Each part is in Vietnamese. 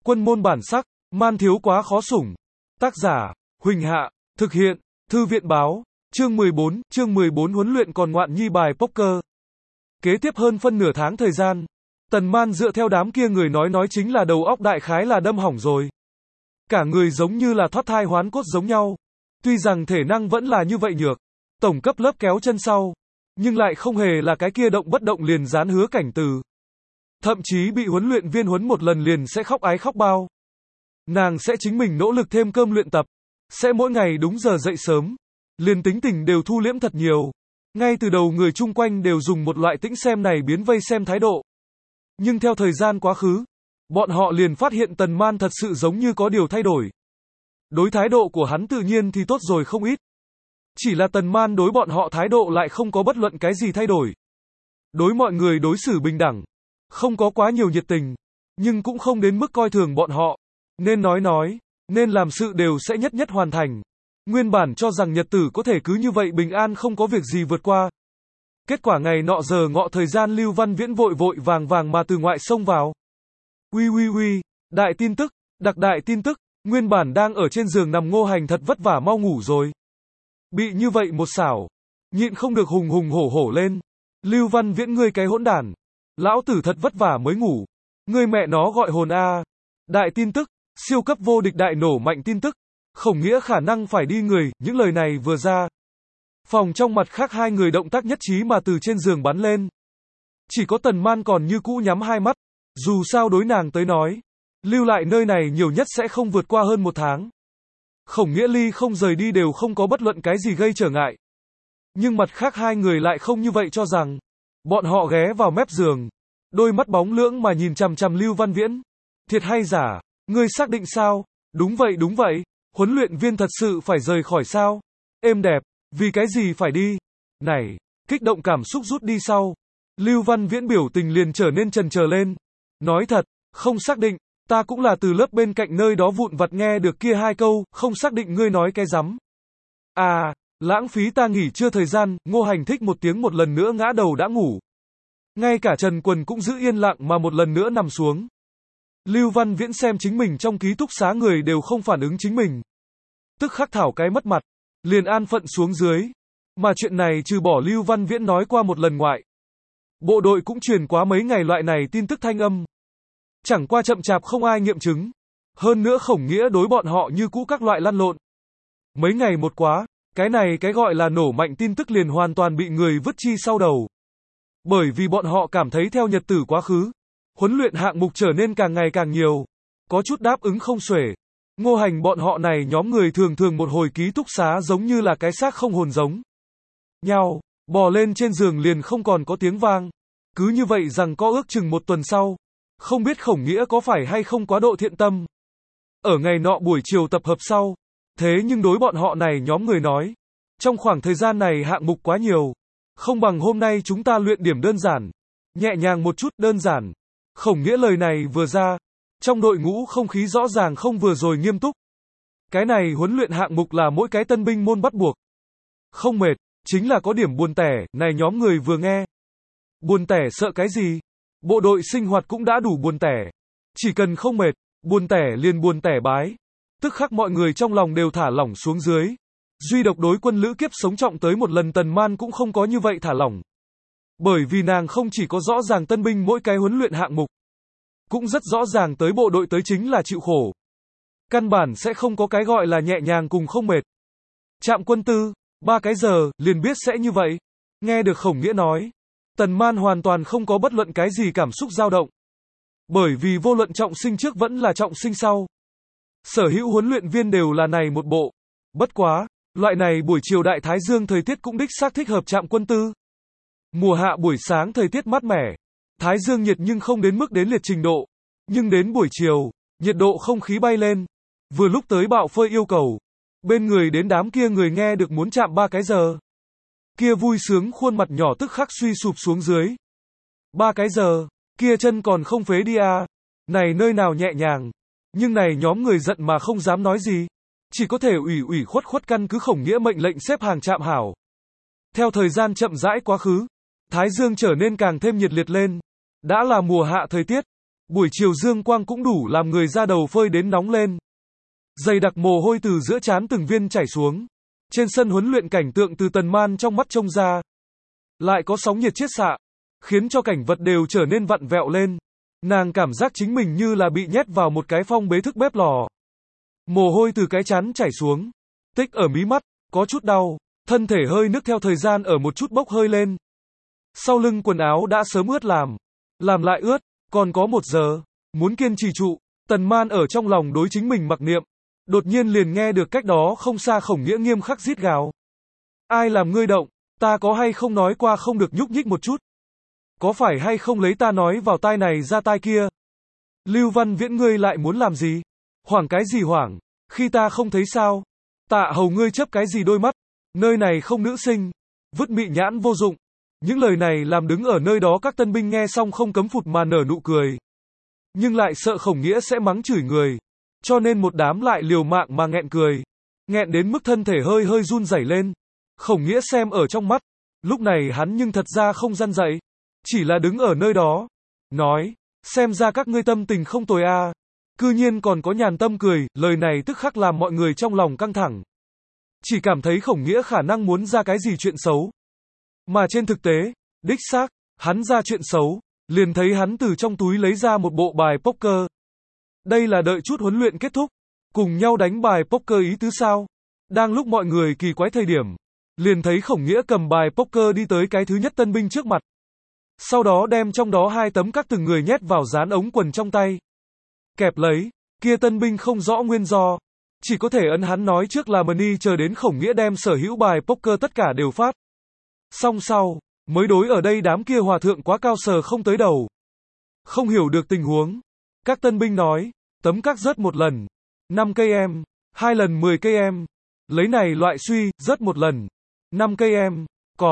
Quân môn bản sắc, man thiếu quá khó sủng. Tác giả, Huỳnh Hạ, thực hiện, Thư viện báo, chương 14 huấn luyện còn ngoạn nhi bài poker. Kế tiếp hơn phân nửa tháng thời gian, Tần Man dựa theo đám kia người nói chính là đầu óc đại khái là đâm hỏng rồi. Cả người giống như là thoát thai hoán cốt giống nhau. Tuy rằng thể năng vẫn là như vậy nhược, tổng cấp lớp kéo chân sau, nhưng lại không hề là cái kia động bất động liền dán Hứa Cảnh Từ. Thậm chí bị huấn luyện viên huấn một lần liền sẽ khóc ái khóc bao. Nàng sẽ chính mình nỗ lực thêm cơm luyện tập, sẽ mỗi ngày đúng giờ dậy sớm, liền tính tình đều thu liễm thật nhiều. Ngay từ đầu người chung quanh đều dùng một loại tĩnh xem này biến vây xem thái độ. Nhưng theo thời gian quá khứ, bọn họ liền phát hiện Tần Man thật sự giống như có điều thay đổi. Đối thái độ của hắn tự nhiên thì tốt rồi không ít. Chỉ là Tần Man đối bọn họ thái độ lại không có bất luận cái gì thay đổi. Đối mọi người đối xử bình đẳng, không có quá nhiều nhiệt tình, nhưng cũng không đến mức coi thường bọn họ. Nên nói, nên làm sự đều sẽ nhất hoàn thành. Nguyên bản cho rằng nhật tử có thể cứ như vậy bình an không có việc gì vượt qua. Kết quả ngày nọ giờ ngọ thời gian Lưu Văn Viễn vội vàng mà từ ngoại xông vào. Uy, đại tin tức, đặc đại tin tức, nguyên bản đang ở trên giường nằm Ngô Hành thật vất vả mau ngủ rồi. Bị như vậy một xảo, nhịn không được hùng hổ lên. Lưu Văn Viễn ngươi cái hỗn đản, lão tử thật vất vả mới ngủ, ngươi mẹ nó gọi hồn a. Đại tin tức, siêu cấp vô địch đại nổ mạnh tin tức, Khổng Nghĩa khả năng phải đi người, những lời này vừa ra. Phòng trong mặt khác hai người động tác nhất trí mà từ trên giường bắn lên. Chỉ có Tần Man còn như cũ nhắm hai mắt, dù sao đối nàng tới nói, lưu lại nơi này nhiều nhất sẽ không vượt qua hơn một tháng. Khổng Nghĩa ly không rời đi đều không có bất luận cái gì gây trở ngại. Nhưng mặt khác hai người lại không như vậy cho rằng. Bọn họ ghé vào mép giường, đôi mắt bóng lưỡng mà nhìn chằm chằm Lưu Văn Viễn. Thiệt hay giả, ngươi xác định sao? Đúng vậy, huấn luyện viên thật sự phải rời khỏi sao? Êm đẹp, vì cái gì phải đi? Này, kích động cảm xúc rút đi sau. Lưu Văn Viễn biểu tình liền trở nên chần chờ lên. Nói thật, không xác định, ta cũng là từ lớp bên cạnh nơi đó vụn vặt nghe được kia hai câu, không xác định ngươi nói cái rắm. À, lãng phí ta nghỉ trưa thời gian, Ngô Hành thích một tiếng một lần nữa ngã đầu đã ngủ. Ngay cả Trần Quần cũng giữ yên lặng mà một lần nữa nằm xuống. Lưu Văn Viễn xem chính mình trong ký túc xá người đều không phản ứng chính mình. Tức khắc thảo cái mất mặt, liền an phận xuống dưới. Mà chuyện này trừ bỏ Lưu Văn Viễn nói qua một lần ngoại. Bộ đội cũng truyền quá mấy ngày loại này tin tức thanh âm. Chẳng qua chậm chạp không ai nghiệm chứng. Hơn nữa Khổng Nghĩa đối bọn họ như cũ các loại lăn lộn. Mấy ngày một quá, cái này cái gọi là nổ mạnh tin tức liền hoàn toàn bị người vứt chi sau đầu. Bởi vì bọn họ cảm thấy theo nhật tử quá khứ, huấn luyện hạng mục trở nên càng ngày càng nhiều, có chút đáp ứng không xuể. Ngô Hành bọn họ này nhóm người thường một hồi ký túc xá giống như là cái xác không hồn giống nhau, bò lên trên giường liền không còn có tiếng vang. Cứ như vậy rằng có ước chừng một tuần sau, không biết Khổng Nghĩa có phải hay không quá độ thiện tâm. Ở ngày nọ buổi chiều tập hợp sau, thế nhưng đối bọn họ này nhóm người nói, trong khoảng thời gian này hạng mục quá nhiều, không bằng hôm nay chúng ta luyện điểm đơn giản, nhẹ nhàng một chút, đơn giản. Khổng Nghĩa lời này vừa ra, trong đội ngũ không khí rõ ràng không vừa rồi nghiêm túc. Cái này huấn luyện hạng mục là mỗi cái tân binh môn bắt buộc. Không mệt, chính là có điểm buồn tẻ, này nhóm người vừa nghe. Buồn tẻ sợ cái gì? Bộ đội sinh hoạt cũng đã đủ buồn tẻ. Chỉ cần không mệt, buồn tẻ liền buồn tẻ bái. Tức khắc mọi người trong lòng đều thả lỏng xuống dưới. Duy độc đối quân lữ kiếp sống trọng tới một lần Tần Man cũng không có như vậy thả lỏng. Bởi vì nàng không chỉ có rõ ràng tân binh mỗi cái huấn luyện hạng mục, cũng rất rõ ràng tới bộ đội tới chính là chịu khổ. Căn bản sẽ không có cái gọi là nhẹ nhàng cùng không mệt. Trạm quân tư, 3 cái giờ, liền biết sẽ như vậy. Nghe được Khổng Nghĩa nói, Tần Man hoàn toàn không có bất luận cái gì cảm xúc dao động. Bởi vì vô luận trọng sinh trước vẫn là trọng sinh sau. Sở hữu huấn luyện viên đều là này một bộ. Bất quá, loại này buổi chiều đại thái dương thời tiết cũng đích xác thích hợp trạm quân tư. Mùa hạ buổi sáng thời tiết mát mẻ, thái dương nhiệt nhưng không đến mức đến liệt trình độ. Nhưng đến buổi chiều, nhiệt độ không khí bay lên. Vừa lúc tới bạo phơi yêu cầu. Bên người đến đám kia người nghe được muốn chạm 3 cái giờ. Kia vui sướng khuôn mặt nhỏ tức khắc suy sụp xuống dưới. 3 cái giờ, kia chân còn không phế đi à. Này nơi nào nhẹ nhàng. Nhưng này nhóm người giận mà không dám nói gì. Chỉ có thể ủy khuất căn cứ Khổng Nghĩa mệnh lệnh xếp hàng chạm hảo. Theo thời gian chậm rãi quá khứ, thái dương trở nên càng thêm nhiệt liệt lên. Đã là mùa hạ thời tiết. Buổi chiều dương quang cũng đủ làm người da đầu phơi đến nóng lên. Dày đặc mồ hôi từ giữa trán từng viên chảy xuống. Trên sân huấn luyện cảnh tượng từ Tần Man trong mắt trông ra. Lại có sóng nhiệt chiết xạ, khiến cho cảnh vật đều trở nên vặn vẹo lên. Nàng cảm giác chính mình như là bị nhét vào một cái phong bế thức bếp lò. Mồ hôi từ cái trán chảy xuống, tích ở mí mắt, có chút đau, thân thể hơi nức theo thời gian ở một chút bốc hơi lên. Sau lưng quần áo đã sớm ướt làm lại ướt, còn có 1 giờ, muốn kiên trì trụ. Tần Man ở trong lòng đối chính mình mặc niệm, đột nhiên liền nghe được cách đó không xa Khổng Nghĩa nghiêm khắc rít gào. Ai làm ngươi động, ta có hay không nói qua không được nhúc nhích một chút? Có phải hay không lấy ta nói vào tai này ra tai kia? Lưu Văn Viễn ngươi lại muốn làm gì? Hoảng cái gì hoảng? Khi ta không thấy sao? Tạ Hầu ngươi chớp cái gì đôi mắt? Nơi này không nữ sinh. Vứt mị nhãn vô dụng. Những lời này làm đứng ở nơi đó các tân binh nghe xong không cấm phụt mà nở nụ cười. Nhưng lại sợ Khổng Nghĩa sẽ mắng chửi người. Cho nên một đám lại liều mạng mà nghẹn cười. Nghẹn đến mức thân thể hơi hơi run rẩy lên. Khổng Nghĩa xem ở trong mắt. Lúc này hắn nhưng thật ra không răn dậy. Chỉ là đứng ở nơi đó. Nói, xem ra các ngươi tâm tình không tồi a. Cư nhiên còn có nhàn tâm cười, lời này tức khắc làm mọi người trong lòng căng thẳng. Chỉ cảm thấy Khổng Nghĩa khả năng muốn ra cái gì chuyện xấu. Mà trên thực tế, đích xác, hắn ra chuyện xấu, liền thấy hắn từ trong túi lấy ra một bộ bài poker. Đây là đợi chút huấn luyện kết thúc, cùng nhau đánh bài poker ý tứ sao? Đang lúc mọi người kỳ quái thời điểm, liền thấy Khổng Nghĩa cầm bài poker đi tới cái thứ nhất tân binh trước mặt. Sau đó đem trong đó 2 tấm các từng người nhét vào dán ống quần trong tay. Kẹp lấy, kia tân binh không rõ nguyên do. Chỉ có thể ấn hắn nói trước là money chờ đến Khổng Nghĩa đem sở hữu bài poker tất cả đều phát. Xong sau, mới đối ở đây đám kia hòa thượng quá cao sờ không tới đầu. Không hiểu được tình huống. Các tân binh nói, tấm các rớt 1 lần, 5 cây em, 2 lần 10 cây em. Lấy này loại suy, rớt 1 lần, 5 cây em,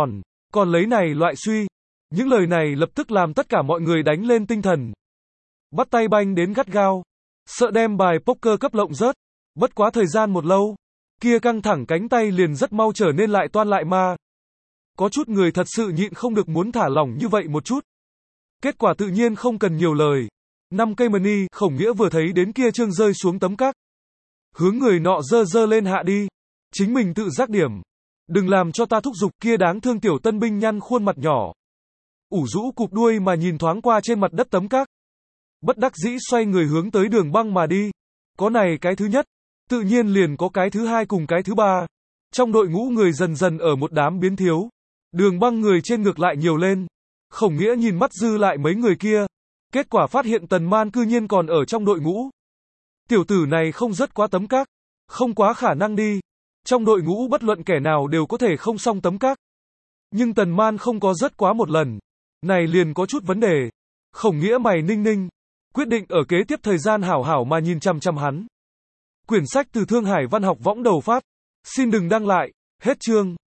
còn lấy này loại suy. Những lời này lập tức làm tất cả mọi người đánh lên tinh thần. Bắt tay banh đến gắt gao. Sợ đem bài poker cấp lộng rớt. Bất quá thời gian một lâu. Kia căng thẳng cánh tay liền rất mau trở nên lại toan lại ma. Có chút người thật sự nhịn không được muốn thả lỏng như vậy một chút. Kết quả tự nhiên không cần nhiều lời. 5 cây money, Khổng Nghĩa vừa thấy đến kia trương rơi xuống tấm các. Hướng người nọ dơ lên hạ đi. Chính mình tự giác điểm. Đừng làm cho ta thúc giục kia đáng thương tiểu tân binh nhăn khuôn mặt nhỏ. Ủ rũ cụp đuôi mà nhìn thoáng qua trên mặt đất tấm các. Bất đắc dĩ xoay người hướng tới Đường Băng mà đi. Có này cái thứ nhất, tự nhiên liền có cái thứ hai cùng cái thứ ba. Trong đội ngũ người dần dần ở một đám biến thiếu. Đường Băng người trên ngược lại nhiều lên. Khổng Nghĩa nhìn mắt dư lại mấy người kia. Kết quả phát hiện Tần Man cư nhiên còn ở trong đội ngũ. Tiểu tử này không rất quá tấm các. Không quá khả năng đi. Trong đội ngũ bất luận kẻ nào đều có thể không xong tấm các. Nhưng Tần Man không có rất quá 1 lần. Này liền có chút vấn đề. Khổng Nghĩa mày ninh ninh. Quyết định ở kế tiếp thời gian hảo hảo mà nhìn chằm chằm hắn. Quyển sách từ Thương Hải Văn học võng đầu phát. Xin đừng đăng lại. Hết chương.